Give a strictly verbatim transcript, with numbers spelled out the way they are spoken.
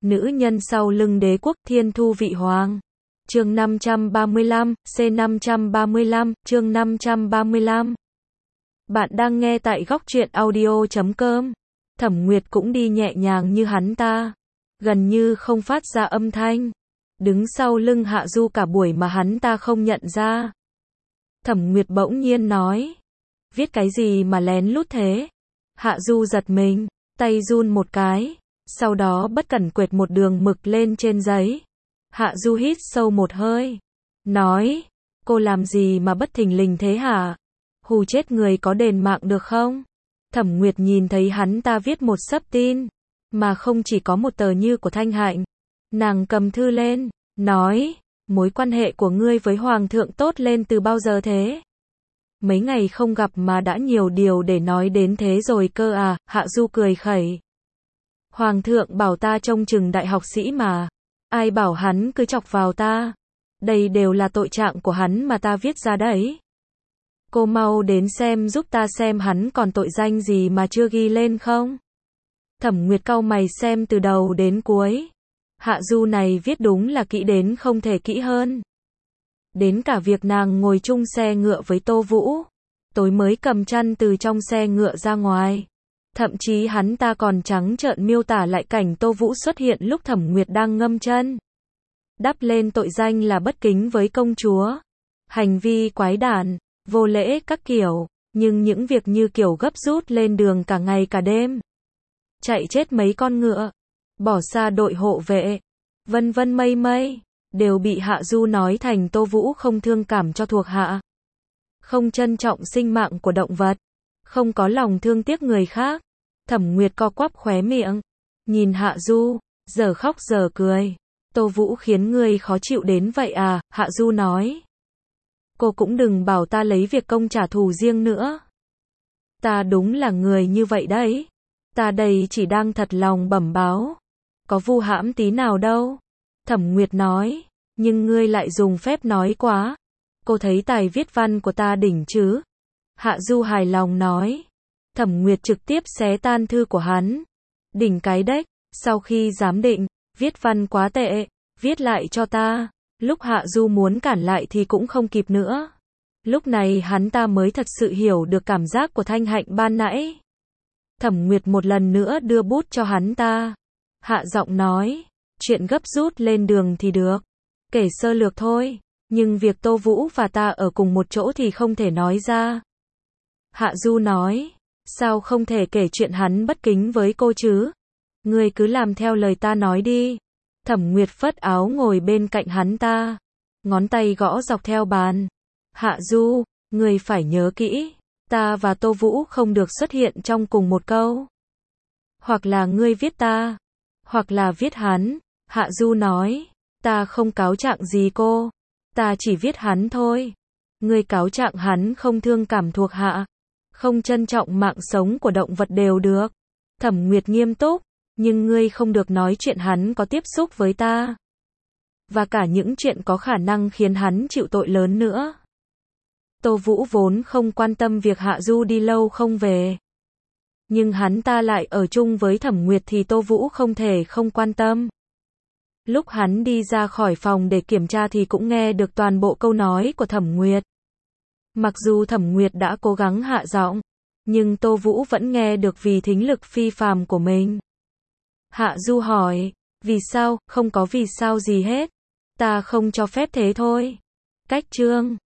nữ nhân sau lưng đế quốc thiên thu vị hoàng. Chương năm trăm ba mươi lăm, C năm trăm ba mươi lăm, chương năm trăm ba mươi lăm. Bạn đang nghe tại góc truyện audio chấm com. Thẩm Nguyệt cũng đi nhẹ nhàng như hắn ta, gần như không phát ra âm thanh, đứng sau lưng Hạ Du cả buổi mà hắn ta không nhận ra. Thẩm Nguyệt bỗng nhiên nói, viết cái gì mà lén lút thế? Hạ Du giật mình, tay run một cái, sau đó bất cẩn quệt một đường mực lên trên giấy. Hạ Du hít sâu một hơi, nói, cô làm gì mà bất thình lình thế hả? Hù chết người có đền mạng được không? Thẩm Nguyệt nhìn thấy hắn ta viết một xấp tin, mà không chỉ có một tờ như của Thanh Hạnh. Nàng cầm thư lên, nói, mối quan hệ của ngươi với Hoàng thượng tốt lên từ bao giờ thế? Mấy ngày không gặp mà đã nhiều điều để nói đến thế rồi cơ à? Hạ Du cười khẩy. Hoàng thượng bảo ta trông chừng đại học sĩ mà. Ai bảo hắn cứ chọc vào ta? Đây đều là tội trạng của hắn mà ta viết ra đấy. Cô mau đến xem giúp ta xem hắn còn tội danh gì mà chưa ghi lên không? Thẩm Nguyệt cau mày xem từ đầu đến cuối. Hạ Du này viết đúng là kỹ đến không thể kỹ hơn. Đến cả việc nàng ngồi chung xe ngựa với Tô Vũ, tối mới cầm chăn từ trong xe ngựa ra ngoài. Thậm chí hắn ta còn trắng trợn miêu tả lại cảnh Tô Vũ xuất hiện lúc Thẩm Nguyệt đang ngâm chân. Đắp lên tội danh là bất kính với công chúa, hành vi quái đản, vô lễ các kiểu, nhưng những việc như kiểu gấp rút lên đường cả ngày cả đêm, chạy chết mấy con ngựa, bỏ xa đội hộ vệ, vân vân mây mây, đều bị Hạ Du nói thành Tô Vũ không thương cảm cho thuộc hạ, không trân trọng sinh mạng của động vật, không có lòng thương tiếc người khác. Thẩm Nguyệt co quắp khóe miệng, nhìn Hạ Du, giờ khóc giờ cười. Tô Vũ khiến ngươi khó chịu đến vậy à? Hạ Du nói. Cô cũng đừng bảo ta lấy việc công trả thù riêng nữa. Ta đúng là người như vậy đấy. Ta đây chỉ đang thật lòng bẩm báo. Có vu hãm tí nào đâu. Thẩm Nguyệt nói. Nhưng ngươi lại dùng phép nói quá. Cô thấy tài viết văn của ta đỉnh chứ? Hạ Du hài lòng nói. Thẩm Nguyệt trực tiếp xé tan thư của hắn. Đỉnh cái đếch, sau khi giám định, viết văn quá tệ, viết lại cho ta. Lúc Hạ Du muốn cản lại thì cũng không kịp nữa. Lúc này hắn ta mới thật sự hiểu được cảm giác của Thanh Hạnh ban nãy. Thẩm Nguyệt một lần nữa đưa bút cho hắn ta. Hạ giọng nói, chuyện gấp rút lên đường thì được, kể sơ lược thôi, nhưng việc Tô Vũ và ta ở cùng một chỗ thì không thể nói ra. Hạ Du nói, sao không thể kể chuyện hắn bất kính với cô chứ? Ngươi cứ làm theo lời ta nói đi. Thẩm Nguyệt phất áo ngồi bên cạnh hắn ta, ngón tay gõ dọc theo bàn. Hạ Du, ngươi phải nhớ kỹ, ta và Tô Vũ không được xuất hiện trong cùng một câu. Hoặc là ngươi viết ta, hoặc là viết hắn. Hạ Du nói, ta không cáo trạng gì cô, ta chỉ viết hắn thôi. Ngươi cáo trạng hắn không thương cảm thuộc hạ, không trân trọng mạng sống của động vật đều được. Thẩm Nguyệt nghiêm túc, nhưng ngươi không được nói chuyện hắn có tiếp xúc với ta, và cả những chuyện có khả năng khiến hắn chịu tội lớn nữa. Tô Vũ vốn không quan tâm việc Hạ Du đi lâu không về, nhưng hắn ta lại ở chung với Thẩm Nguyệt thì Tô Vũ không thể không quan tâm. Lúc hắn đi ra khỏi phòng để kiểm tra thì cũng nghe được toàn bộ câu nói của Thẩm Nguyệt. Mặc dù Thẩm Nguyệt đã cố gắng hạ giọng, nhưng Tô Vũ vẫn nghe được vì thính lực phi phàm của mình. Hạ Du hỏi, vì sao? Không có vì sao gì hết. Ta không cho phép thế thôi. Cách chương